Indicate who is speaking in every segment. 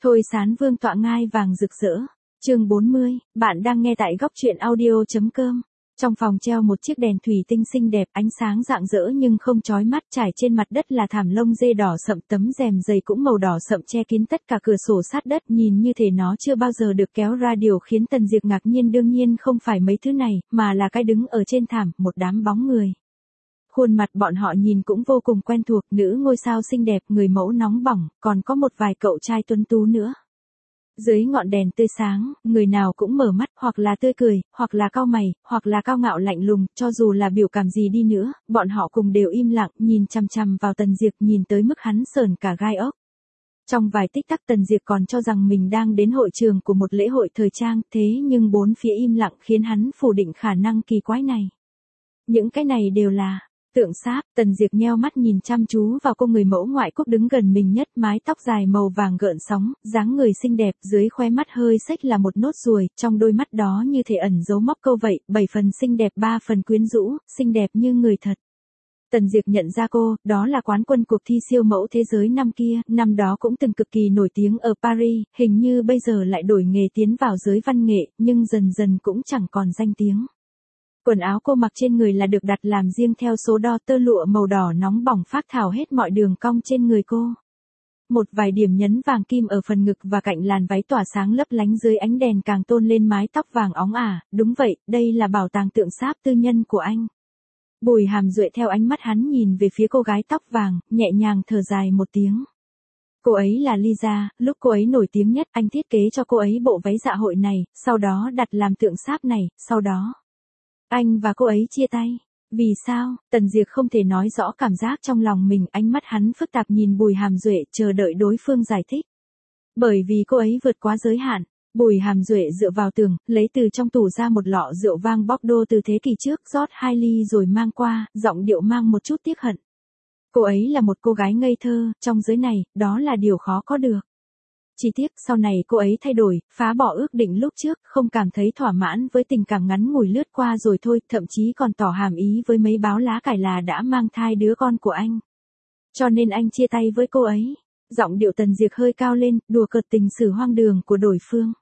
Speaker 1: Thôi Sán Vương tọa ngai vàng rực rỡ. Chương 40, bạn đang nghe tại góc truyện audio.com. Trong phòng treo một chiếc đèn thủy tinh xinh đẹp, ánh sáng rạng rỡ nhưng không chói mắt, trải trên mặt đất là thảm lông dê đỏ sậm, tấm rèm dày cũng màu đỏ sậm che kín tất cả cửa sổ sát đất, nhìn như thể nó chưa bao giờ được kéo ra, điều khiến Tần Diệp ngạc nhiên đương nhiên không phải mấy thứ này, mà là cái đứng ở trên thảm, một đám bóng người. Khuôn mặt bọn họ nhìn cũng vô cùng quen thuộc, nữ ngôi sao xinh đẹp, người mẫu nóng bỏng, còn có một vài cậu trai tuấn tú nữa. Dưới ngọn đèn tươi sáng, người nào cũng mở mắt, hoặc là tươi cười, hoặc là cau mày, hoặc là cao ngạo lạnh lùng, cho dù là biểu cảm gì đi nữa, bọn họ cùng đều im lặng, nhìn chằm chằm vào Tần Diệp, nhìn tới mức hắn sởn cả gai ốc. Trong vài tích tắc Tần Diệp còn cho rằng mình đang đến hội trường của một lễ hội thời trang, thế nhưng bốn phía im lặng khiến hắn phủ định khả năng kỳ quái này. Những cái này đều là tượng sáp. Tần Diệp nheo mắt nhìn chăm chú vào cô người mẫu ngoại quốc đứng gần mình nhất, mái tóc dài màu vàng gợn sóng, dáng người xinh đẹp, dưới khóe mắt hơi xếch là một nốt ruồi, trong đôi mắt đó như thể ẩn giấu móc câu vậy, 7 phần xinh đẹp 3 phần quyến rũ, xinh đẹp như người thật. Tần Diệp nhận ra cô, đó là quán quân cuộc thi siêu mẫu thế giới năm kia, năm đó cũng từng cực kỳ nổi tiếng ở Paris, hình như bây giờ lại đổi nghề tiến vào giới văn nghệ, nhưng dần dần cũng chẳng còn danh tiếng. Quần áo cô mặc trên người là được đặt làm riêng theo số đo, tơ lụa màu đỏ nóng bỏng phác thảo hết mọi đường cong trên người cô. Một vài điểm nhấn vàng kim ở phần ngực và cạnh làn váy tỏa sáng lấp lánh dưới ánh đèn càng tôn lên mái tóc vàng óng ả, đúng vậy, đây là bảo tàng tượng sáp tư nhân của anh. Bùi Hàm Duệ theo ánh mắt hắn nhìn về phía cô gái tóc vàng, nhẹ nhàng thở dài một tiếng. Cô ấy là Lisa, lúc cô ấy nổi tiếng nhất, anh thiết kế cho cô ấy bộ váy dạ hội này, sau đó đặt làm tượng sáp này, sau đó anh và cô ấy chia tay. Vì sao? Tần Diệp không thể nói rõ cảm giác trong lòng mình, ánh mắt hắn phức tạp nhìn Bùi Hàm Duệ, chờ đợi đối phương giải thích. Bởi vì cô ấy vượt quá giới hạn. Bùi Hàm Duệ dựa vào tường, lấy từ trong tủ ra một lọ rượu vang Bordeaux từ thế kỷ trước, rót 2 ly rồi mang qua, giọng điệu mang một chút tiếc hận. Cô ấy là một cô gái ngây thơ, trong giới này, đó là điều khó có được. Chỉ tiếc sau này cô ấy thay đổi, phá bỏ ước định lúc trước, không cảm thấy thỏa mãn với tình cảm ngắn ngủi lướt qua rồi thôi, thậm chí còn tỏ hàm ý với mấy báo lá cải là đã mang thai đứa con của anh. Cho nên anh chia tay với cô ấy. Giọng điệu Tần Diệp hơi cao lên, đùa cợt tình sử hoang đường của đối phương.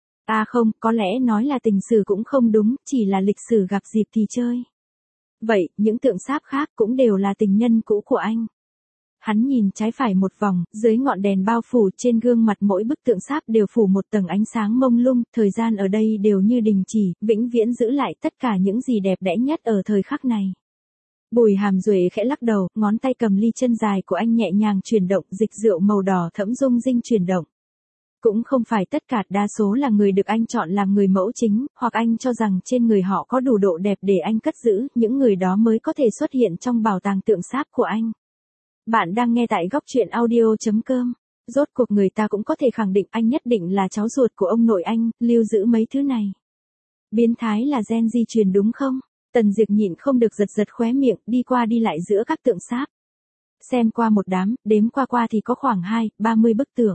Speaker 1: À không, có lẽ nói là tình sử cũng không đúng, chỉ là lịch sử gặp dịp thì chơi. Vậy, những tượng sáp khác cũng đều là tình nhân cũ của anh. Hắn nhìn trái phải một vòng, dưới ngọn đèn bao phủ trên gương mặt mỗi bức tượng sáp đều phủ một tầng ánh sáng mông lung, thời gian ở đây đều như đình chỉ, vĩnh viễn giữ lại tất cả những gì đẹp đẽ nhất ở thời khắc này. Bùi Hàm Duệ khẽ lắc đầu, ngón tay cầm ly chân dài của anh nhẹ nhàng chuyển động, dịch rượu màu đỏ thẫm rung rinh chuyển động. Cũng không phải tất cả, đa số là người được anh chọn làm người mẫu chính, hoặc anh cho rằng trên người họ có đủ độ đẹp để anh cất giữ, những người đó mới có thể xuất hiện trong bảo tàng tượng sáp của anh. Bạn đang nghe tại góc truyện audio.com. Rốt cuộc người ta cũng có thể khẳng định anh nhất định là cháu ruột của ông nội anh, lưu giữ mấy thứ này. Biến thái là gen di truyền đúng không? Tần Diệp nhịn không được giật giật khóe miệng, đi qua đi lại giữa các tượng sáp. Xem qua một đám, đếm qua thì có khoảng 20-30 bức tượng.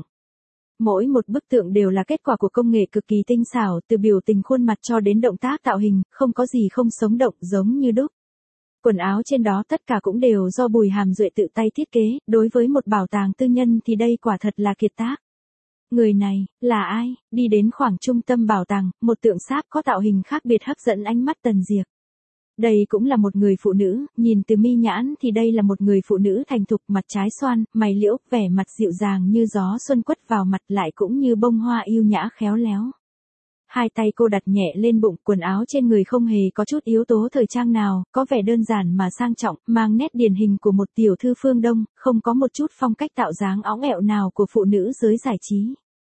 Speaker 1: Mỗi một bức tượng đều là kết quả của công nghệ cực kỳ tinh xảo, từ biểu tình khuôn mặt cho đến động tác tạo hình, không có gì không sống động, giống như đúc. Quần áo trên đó tất cả cũng đều do Bùi Hàm Duệ tự tay thiết kế, đối với một bảo tàng tư nhân thì đây quả thật là kiệt tác. Người này, là ai? Đi đến khoảng trung tâm bảo tàng, một tượng sáp có tạo hình khác biệt hấp dẫn ánh mắt Tần Diệp. Đây cũng là một người phụ nữ, nhìn từ mi nhãn thì đây là một người phụ nữ thành thục, mặt trái xoan, mày liễu, vẻ mặt dịu dàng như gió xuân quất vào mặt, lại cũng như bông hoa yêu nhã khéo léo. Hai tay cô đặt nhẹ lên bụng, quần áo trên người không hề có chút yếu tố thời trang nào, có vẻ đơn giản mà sang trọng, mang nét điển hình của một tiểu thư phương Đông, không có một chút phong cách tạo dáng óng ẹo nào của phụ nữ giới giải trí.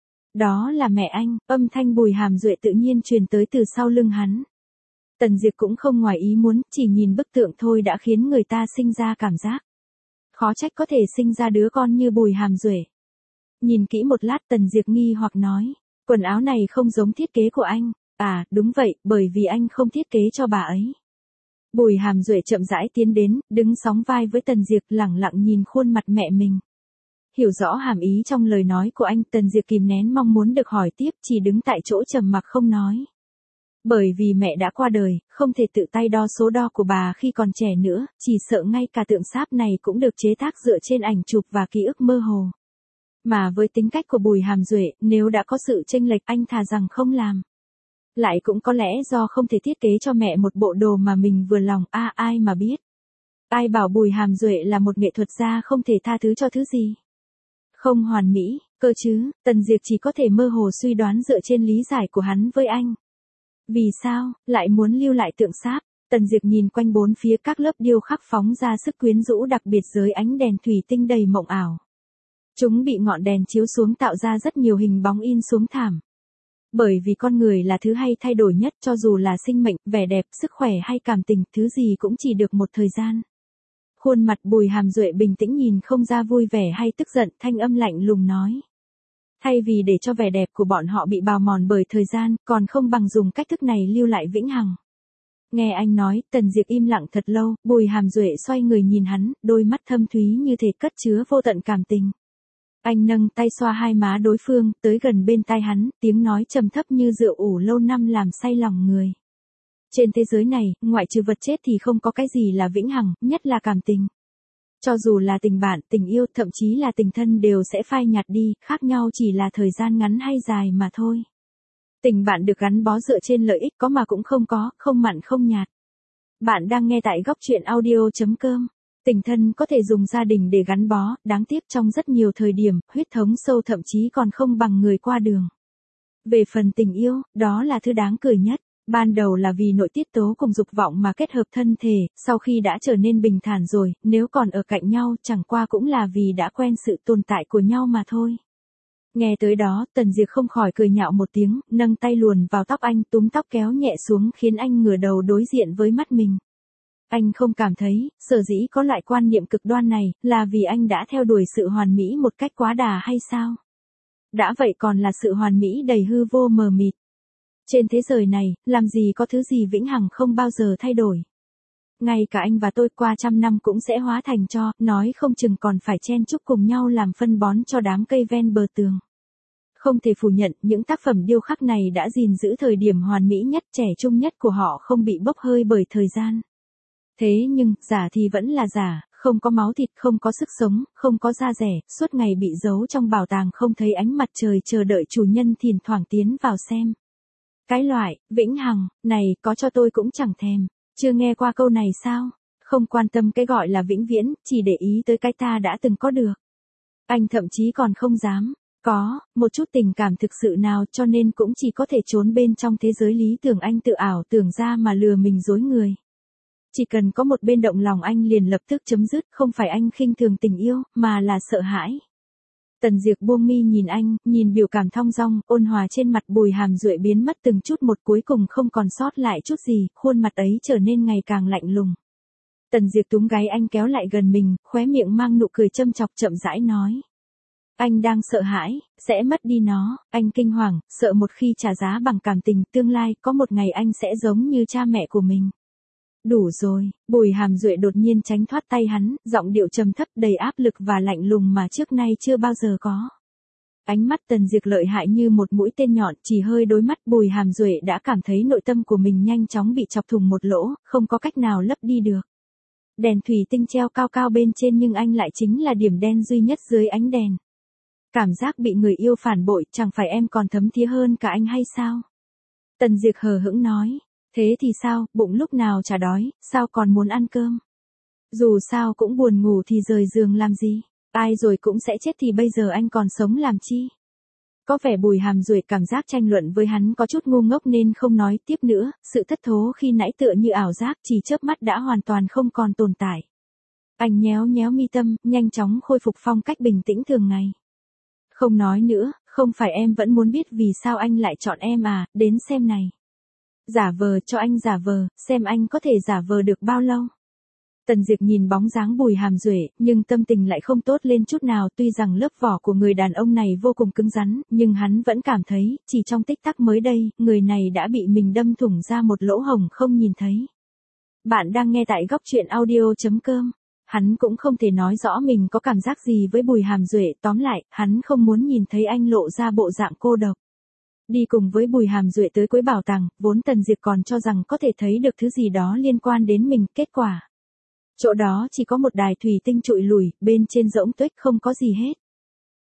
Speaker 1: Đó là mẹ anh, âm thanh Bùi Hàm Duệ tự nhiên truyền tới từ sau lưng hắn. Tần Diệp cũng không ngoài ý muốn, chỉ nhìn bức tượng thôi đã khiến người ta sinh ra cảm giác. Khó trách có thể sinh ra đứa con như Bùi Hàm Duệ. Nhìn kỹ một lát Tần Diệp nghi hoặc nói. Quần áo này không giống thiết kế của anh. À, đúng vậy, bởi vì anh không thiết kế cho bà ấy. Bùi Hàm Duệ chậm rãi tiến đến, đứng sóng vai với Tần Diệp, lẳng lặng nhìn khuôn mặt mẹ mình. Hiểu rõ hàm ý trong lời nói của anh, Tần Diệp kìm nén mong muốn được hỏi tiếp, chỉ đứng tại chỗ trầm mặc không nói. Bởi vì mẹ đã qua đời, không thể tự tay đo số đo của bà khi còn trẻ nữa, chỉ sợ ngay cả tượng sáp này cũng được chế tác dựa trên ảnh chụp và ký ức mơ hồ. Mà với tính cách của Bùi Hàm Duệ, nếu đã có sự chênh lệch anh thà rằng không làm. Lại cũng có lẽ do không thể thiết kế cho mẹ một bộ đồ mà mình vừa lòng, ai mà biết. Ai bảo Bùi Hàm Duệ là một nghệ thuật gia không thể tha thứ cho thứ gì. Không hoàn mỹ, cơ chứ, Tần Diệp chỉ có thể mơ hồ suy đoán dựa trên lý giải của hắn với anh. Vì sao, lại muốn lưu lại tượng sáp? Tần Diệp nhìn quanh bốn phía các lớp điêu khắc phóng ra sức quyến rũ đặc biệt dưới ánh đèn thủy tinh đầy mộng ảo. Chúng bị ngọn đèn chiếu xuống tạo ra rất nhiều hình bóng in xuống thảm. Bởi vì con người là thứ hay thay đổi nhất, cho dù là sinh mệnh, vẻ đẹp, sức khỏe hay cảm tình, thứ gì cũng chỉ được một thời gian. Khuôn mặt Bùi Hàm Duệ bình tĩnh nhìn không ra vui vẻ hay tức giận, thanh âm lạnh lùng nói. Thay vì để cho vẻ đẹp của bọn họ bị bào mòn bởi thời gian, còn không bằng dùng cách thức này lưu lại vĩnh hằng. Nghe anh nói, Tần Diệp im lặng thật lâu, Bùi Hàm Duệ xoay người nhìn hắn, đôi mắt thâm thúy như thể cất chứa vô tận cảm tình. Anh nâng tay xoa hai má đối phương, tới gần bên tai hắn, tiếng nói trầm thấp như rượu ủ lâu năm làm say lòng người. Trên thế giới này, ngoại trừ vật chết thì không có cái gì là vĩnh hằng, nhất là cảm tình. Cho dù là tình bạn, tình yêu, thậm chí là tình thân đều sẽ phai nhạt đi, khác nhau chỉ là thời gian ngắn hay dài mà thôi. Tình bạn được gắn bó dựa trên lợi ích có mà cũng không có, không mặn không nhạt. Bạn đang nghe tại góc truyện audio.com. Tình thân có thể dùng gia đình để gắn bó, đáng tiếc trong rất nhiều thời điểm, huyết thống sâu thậm chí còn không bằng người qua đường. Về phần tình yêu, đó là thứ đáng cười nhất. Ban đầu là vì nội tiết tố cùng dục vọng mà kết hợp thân thể, sau khi đã trở nên bình thản rồi, nếu còn ở cạnh nhau chẳng qua cũng là vì đã quen sự tồn tại của nhau mà thôi. Nghe tới đó, Tần Diệp không khỏi cười nhạo một tiếng, nâng tay luồn vào tóc anh, túm tóc kéo nhẹ xuống khiến anh ngửa đầu đối diện với mắt mình. Anh không cảm thấy, sở dĩ có loại quan niệm cực đoan này, là vì anh đã theo đuổi sự hoàn mỹ một cách quá đà hay sao? Đã vậy còn là sự hoàn mỹ đầy hư vô mờ mịt. Trên thế giới này, làm gì có thứ gì vĩnh hằng không bao giờ thay đổi. Ngay cả anh và tôi qua trăm năm cũng sẽ hóa thành tro, nói không chừng còn phải chen chúc cùng nhau làm phân bón cho đám cây ven bờ tường. Không thể phủ nhận, những tác phẩm điêu khắc này đã gìn giữ thời điểm hoàn mỹ nhất, trẻ trung nhất của họ không bị bốc hơi bởi thời gian. Thế nhưng, giả thì vẫn là giả, không có máu thịt, không có sức sống, không có da rẻ, suốt ngày bị giấu trong bảo tàng không thấy ánh mặt trời chờ đợi chủ nhân thỉnh thoảng tiến vào xem. Cái loại, vĩnh hằng, này có cho tôi cũng chẳng thèm. Chưa nghe qua câu này sao? Không quan tâm cái gọi là vĩnh viễn, chỉ để ý tới cái ta đã từng có được. Anh thậm chí còn không dám có một chút tình cảm thực sự nào, cho nên cũng chỉ có thể trốn bên trong thế giới lý tưởng anh tự ảo tưởng ra mà lừa mình dối người. Chỉ cần có một bên động lòng anh liền lập tức chấm dứt, không phải anh khinh thường tình yêu, mà là sợ hãi. Tần Diệp buông mi nhìn anh, nhìn biểu cảm thong dong, ôn hòa trên mặt Bùi Hàm Duệ biến mất từng chút một, cuối cùng không còn sót lại chút gì, khuôn mặt ấy trở nên ngày càng lạnh lùng. Tần Diệp túm gáy anh kéo lại gần mình, khóe miệng mang nụ cười châm chọc chậm rãi nói. Anh đang sợ hãi, sẽ mất đi nó, anh kinh hoàng, sợ một khi trả giá bằng cảm tình, tương lai, có một ngày anh sẽ giống như cha mẹ của mình. Đủ rồi, Bùi Hàm Duệ đột nhiên tránh thoát tay hắn, giọng điệu trầm thấp đầy áp lực và lạnh lùng mà trước nay chưa bao giờ có. Ánh mắt Tần Diệp lợi hại như một mũi tên nhọn, chỉ hơi đối mắt Bùi Hàm Duệ đã cảm thấy nội tâm của mình nhanh chóng bị chọc thủng một lỗ, không có cách nào lấp đi được. Đèn thủy tinh treo cao cao bên trên nhưng anh lại chính là điểm đen duy nhất dưới ánh đèn. Cảm giác bị người yêu phản bội, chẳng phải em còn thấm thía hơn cả anh hay sao? Tần Diệp hờ hững nói. Thế thì sao, bụng lúc nào chả đói, sao còn muốn ăn cơm? Dù sao cũng buồn ngủ thì rời giường làm gì? Ai rồi cũng sẽ chết thì bây giờ anh còn sống làm chi? Có vẻ Bùi Hàm Duệ cảm giác tranh luận với hắn có chút ngu ngốc nên không nói tiếp nữa, sự thất thố khi nãy tựa như ảo giác chỉ chớp mắt đã hoàn toàn không còn tồn tại. Anh nhéo nhéo mi tâm, nhanh chóng khôi phục phong cách bình tĩnh thường ngày. Không nói nữa, không phải em vẫn muốn biết vì sao anh lại chọn em à, đến xem này. Giả vờ cho anh giả vờ, xem anh có thể giả vờ được bao lâu. Tần Diệp nhìn bóng dáng Bùi Hàm Duệ, nhưng tâm tình lại không tốt lên chút nào, tuy rằng lớp vỏ của người đàn ông này vô cùng cứng rắn, nhưng hắn vẫn cảm thấy, chỉ trong tích tắc mới đây, người này đã bị mình đâm thủng ra một lỗ hổng không nhìn thấy. Bạn đang nghe tại góc truyện audio.com. Hắn cũng không thể nói rõ mình có cảm giác gì với Bùi Hàm Duệ, tóm lại, hắn không muốn nhìn thấy anh lộ ra bộ dạng cô độc. Đi cùng với Bùi Hàm Duệ tới cuối bảo tàng, vốn Tần Diệp còn cho rằng có thể thấy được thứ gì đó liên quan đến mình, kết quả. Chỗ đó chỉ có một đài thủy tinh trụi lủi, bên trên rỗng tuếch không có gì hết.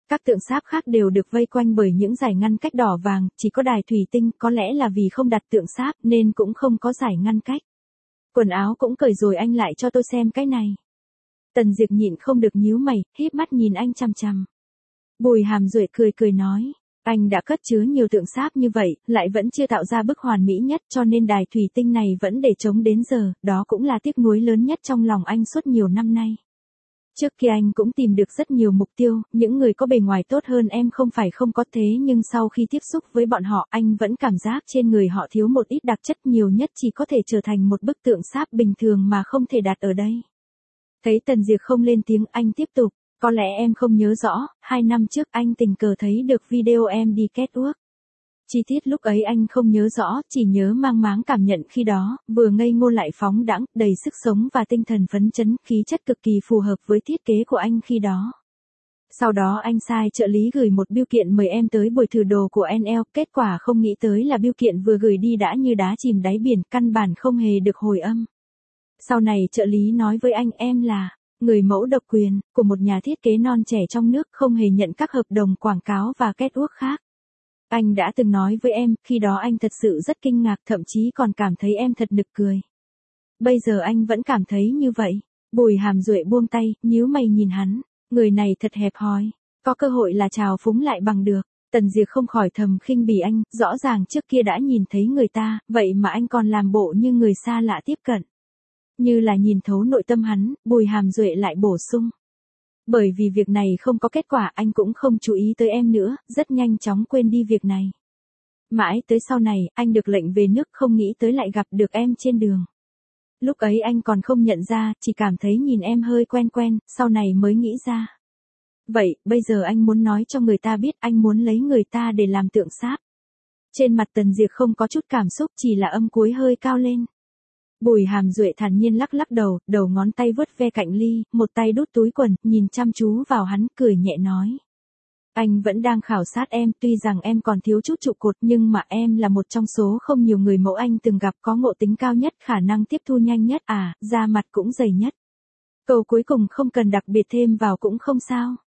Speaker 1: Các tượng sáp khác đều được vây quanh bởi những dải ngăn cách đỏ vàng, chỉ có đài thủy tinh, có lẽ là vì không đặt tượng sáp nên cũng không có dải ngăn cách. Quần áo cũng cởi rồi, anh lại cho tôi xem cái này. Tần Diệp nhịn không được nhíu mày, híp mắt nhìn anh chằm chằm. Bùi Hàm Duệ cười cười nói, anh đã cất chứa nhiều tượng sáp như vậy, lại vẫn chưa tạo ra bức hoàn mỹ nhất, cho nên đài thủy tinh này vẫn để trống đến giờ, đó cũng là tiếc nuối lớn nhất trong lòng anh suốt nhiều năm nay. Trước kia anh cũng tìm được rất nhiều mục tiêu, những người có bề ngoài tốt hơn em không phải không có, thế nhưng sau khi tiếp xúc với bọn họ anh vẫn cảm giác trên người họ thiếu một ít đặc chất, nhiều nhất chỉ có thể trở thành một bức tượng sáp bình thường mà không thể đặt ở đây. Thấy Tần Diệp không lên tiếng, anh tiếp tục, có lẽ em không nhớ rõ, 2 năm trước anh tình cờ thấy được video em đi catwalk. Chi tiết lúc ấy anh không nhớ rõ, chỉ nhớ mang máng cảm nhận khi đó, vừa ngây ngô lại phóng đãng, đầy sức sống và tinh thần phấn chấn, khí chất cực kỳ phù hợp với thiết kế của anh khi đó. Sau đó anh sai trợ lý gửi một bưu kiện mời em tới buổi thử đồ của NL, kết quả không nghĩ tới là bưu kiện vừa gửi đi đã như đá chìm đáy biển, căn bản không hề được hồi âm. Sau này trợ lý nói với anh em là người mẫu độc quyền của một nhà thiết kế non trẻ trong nước, không hề nhận các hợp đồng quảng cáo và catwalk khác. Anh đã từng nói với em, khi đó anh thật sự rất kinh ngạc, thậm chí còn cảm thấy em thật nực cười. Bây giờ anh vẫn cảm thấy như vậy. Bùi Hàm Duệ buông tay, nhíu mày nhìn hắn, người này thật hẹp hòi, có cơ hội là trào phúng lại bằng được. Tần Diệp không khỏi thầm khinh bỉ anh, rõ ràng trước kia đã nhìn thấy người ta, vậy mà anh còn làm bộ như người xa lạ tiếp cận. Như là nhìn thấu nội tâm hắn, Bùi Hàm Duệ lại bổ sung. Bởi vì việc này không có kết quả, anh cũng không chú ý tới em nữa, rất nhanh chóng quên đi việc này. Mãi tới sau này, anh được lệnh về nước, không nghĩ tới lại gặp được em trên đường. Lúc ấy anh còn không nhận ra, chỉ cảm thấy nhìn em hơi quen quen, sau này mới nghĩ ra. Vậy, bây giờ anh muốn nói cho người ta biết anh muốn lấy người ta để làm tượng sáp. Trên mặt Tần Diệp không có chút cảm xúc, chỉ là âm cuối hơi cao lên. Bùi Hàm Duệ thản nhiên lắc lắc đầu, đầu ngón tay vuốt ve cạnh ly, một tay đút túi quần, nhìn chăm chú vào hắn, cười nhẹ nói. Anh vẫn đang khảo sát em, tuy rằng em còn thiếu chút trụ cột, nhưng mà em là một trong số không nhiều người mẫu anh từng gặp có ngộ tính cao nhất, khả năng tiếp thu nhanh nhất, da mặt cũng dày nhất. Câu cuối cùng không cần đặc biệt thêm vào cũng không sao.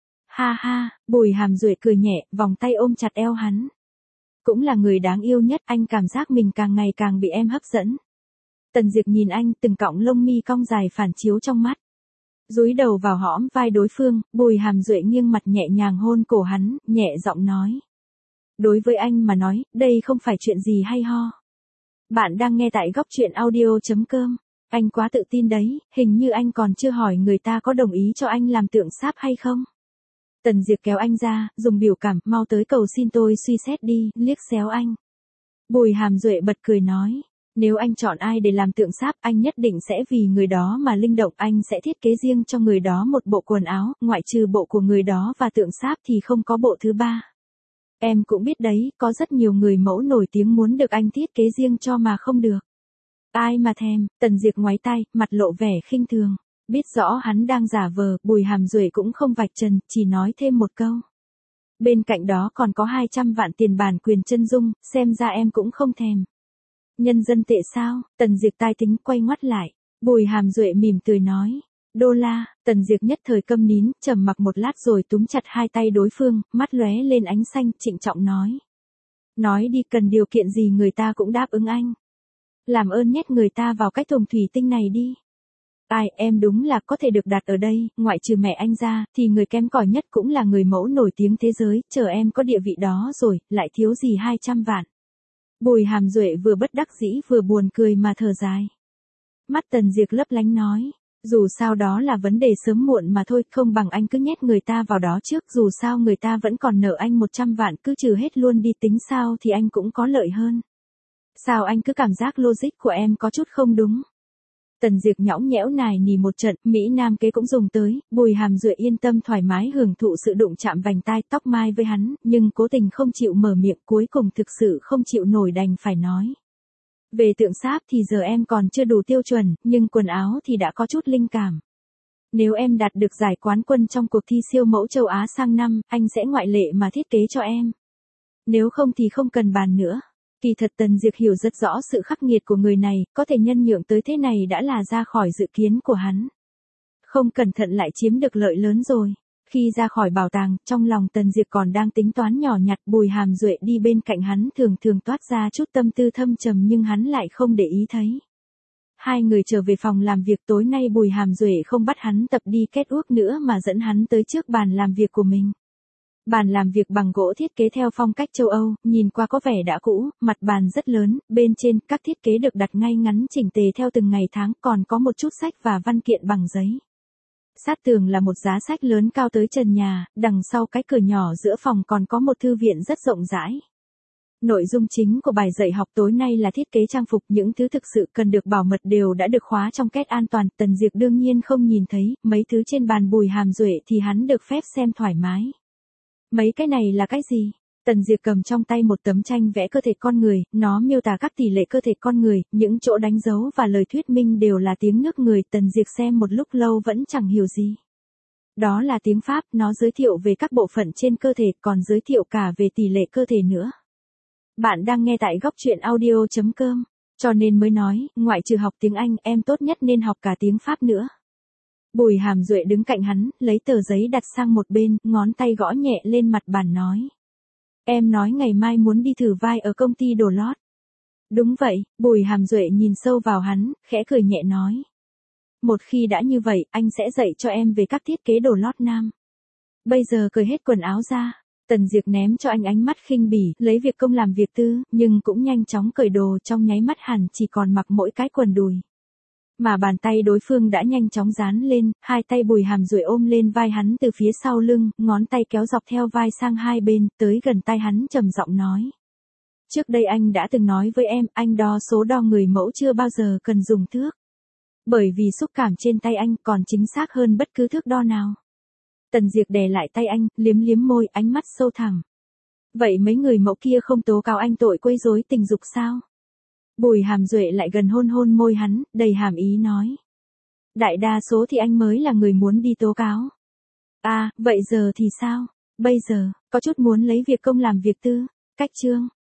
Speaker 1: Ha ha, Bùi Hàm Duệ cười nhẹ, vòng tay ôm chặt eo hắn. Cũng là người đáng yêu nhất, anh cảm giác mình càng ngày càng bị em hấp dẫn. Tần Diệp nhìn anh, từng cọng lông mi cong dài phản chiếu trong mắt. Dúi đầu vào hõm vai đối phương, Bùi Hàm Duệ nghiêng mặt nhẹ nhàng hôn cổ hắn, nhẹ giọng nói. Đối với anh mà nói, đây không phải chuyện gì hay ho. Bạn đang nghe tại góc truyện audio.com. Anh quá tự tin đấy, hình như anh còn chưa hỏi người ta có đồng ý cho anh làm tượng sáp hay không. Tần Diệp kéo anh ra, dùng biểu cảm, mau tới cầu xin tôi suy xét đi, liếc xéo anh. Bùi Hàm Duệ bật cười nói. Nếu anh chọn ai để làm tượng sáp, anh nhất định sẽ vì người đó mà linh động, anh sẽ thiết kế riêng cho người đó một bộ quần áo, ngoại trừ bộ của người đó và tượng sáp thì không có bộ thứ ba. Em cũng biết đấy, có rất nhiều người mẫu nổi tiếng muốn được anh thiết kế riêng cho mà không được. Ai mà thèm, Tần Diệp ngoáy tay, mặt lộ vẻ khinh thường. Biết rõ hắn đang giả vờ, Bùi Hàm Duệ cũng không vạch trần, chỉ nói thêm một câu. Bên cạnh đó còn có 200 vạn tiền bản quyền chân dung, xem ra em cũng không thèm. Nhân dân tệ sao? Tần Diệp tai tính quay ngoắt lại. Bùi Hàm Duệ mỉm cười nói. Đô la, Tần Diệp nhất thời câm nín, trầm mặc một lát rồi túm chặt hai tay đối phương, mắt lóe lên ánh xanh, trịnh trọng nói. Nói đi, cần điều kiện gì người ta cũng đáp ứng anh. Làm ơn nhét người ta vào cái thùng thủy tinh này đi. Ai, em đúng là có thể được đặt ở đây, ngoại trừ mẹ anh ra, thì người kém cỏi nhất cũng là người mẫu nổi tiếng thế giới, chờ em có địa vị đó rồi, lại thiếu gì 200 vạn. Bùi Hàm Duệ vừa bất đắc dĩ vừa buồn cười mà thở dài. Mắt Tần Diệp lấp lánh nói, dù sao đó là vấn đề sớm muộn mà thôi, không bằng anh cứ nhét người ta vào đó trước, dù sao người ta vẫn còn nợ anh 100 vạn, cứ trừ hết luôn đi, tính sao thì anh cũng có lợi hơn. Sao anh cứ cảm giác logic của em có chút không đúng? Tần Diệp nhõng nhẽo nài nỉ một trận, Mỹ Nam kế cũng dùng tới, Bùi Hàm Duệ yên tâm thoải mái hưởng thụ sự đụng chạm vành tai tóc mai với hắn, nhưng cố tình không chịu mở miệng, cuối cùng thực sự không chịu nổi đành phải nói. Về tượng sáp thì giờ em còn chưa đủ tiêu chuẩn, nhưng quần áo thì đã có chút linh cảm. Nếu em đạt được giải quán quân trong cuộc thi siêu mẫu châu Á sang năm, anh sẽ ngoại lệ mà thiết kế cho em. Nếu không thì không cần bàn nữa. Kỳ thật Tần Diệp hiểu rất rõ sự khắc nghiệt của người này, có thể nhân nhượng tới thế này đã là ra khỏi dự kiến của hắn. Không cẩn thận lại chiếm được lợi lớn rồi. Khi ra khỏi bảo tàng, trong lòng Tần Diệp còn đang tính toán nhỏ nhặt, Bùi Hàm Duệ đi bên cạnh hắn thường thường toát ra chút tâm tư thâm trầm nhưng hắn lại không để ý thấy. Hai người trở về phòng làm việc, tối nay Bùi Hàm Duệ không bắt hắn tập đi kết ước nữa mà dẫn hắn tới trước bàn làm việc của mình. Bàn làm việc bằng gỗ thiết kế theo phong cách châu Âu, nhìn qua có vẻ đã cũ, mặt bàn rất lớn, bên trên các thiết kế được đặt ngay ngắn chỉnh tề theo từng ngày tháng, còn có một chút sách và văn kiện bằng giấy. Sát tường là một giá sách lớn cao tới trần nhà, đằng sau cái cửa nhỏ giữa phòng còn có một thư viện rất rộng rãi. Nội dung chính của bài dạy học tối nay là thiết kế trang phục, những thứ thực sự cần được bảo mật đều đã được khóa trong két an toàn, Tần Diệp đương nhiên không nhìn thấy, mấy thứ trên bàn Bùi Hàm Duệ thì hắn được phép xem thoải mái. Mấy cái này là cái gì? Tần Diệp cầm trong tay một tấm tranh vẽ cơ thể con người, nó miêu tả các tỷ lệ cơ thể con người, những chỗ đánh dấu và lời thuyết minh đều là tiếng nước người, Tần Diệp xem một lúc lâu vẫn chẳng hiểu gì. Đó là tiếng Pháp, nó giới thiệu về các bộ phận trên cơ thể, còn giới thiệu cả về tỷ lệ cơ thể nữa. Bạn đang nghe tại góc truyện audio.com, cho nên mới nói, ngoại trừ học tiếng Anh, em tốt nhất nên học cả tiếng Pháp nữa. Bùi Hàm Duệ đứng cạnh hắn, lấy tờ giấy đặt sang một bên, ngón tay gõ nhẹ lên mặt bàn nói. Em nói ngày mai muốn đi thử vai ở công ty đồ lót. Đúng vậy, Bùi Hàm Duệ nhìn sâu vào hắn, khẽ cười nhẹ nói. Một khi đã như vậy, anh sẽ dạy cho em về các thiết kế đồ lót nam. Bây giờ cởi hết quần áo ra. Tần Diệp ném cho anh ánh mắt khinh bỉ, lấy việc công làm việc tư, nhưng cũng nhanh chóng cởi đồ, trong nháy mắt hẳn chỉ còn mặc mỗi cái quần đùi. Mà bàn tay đối phương đã nhanh chóng dán lên, hai tay Bùi Hàm Duệ ôm lên vai hắn từ phía sau lưng, ngón tay kéo dọc theo vai sang hai bên, tới gần tai hắn trầm giọng nói. Trước đây anh đã từng nói với em, anh đo số đo người mẫu chưa bao giờ cần dùng thước. Bởi vì xúc cảm trên tay anh còn chính xác hơn bất cứ thước đo nào. Tần Diệp đè lại tay anh, liếm liếm môi, ánh mắt sâu thẳm. Vậy mấy người mẫu kia không tố cáo anh tội quấy rối tình dục sao? Bùi Hàm Duệ lại gần hôn hôn môi hắn, đầy hàm ý nói. Đại đa số thì anh mới là người muốn đi tố cáo. À, vậy giờ thì sao? Bây giờ, có chút muốn lấy việc công làm việc tư. Cách chương.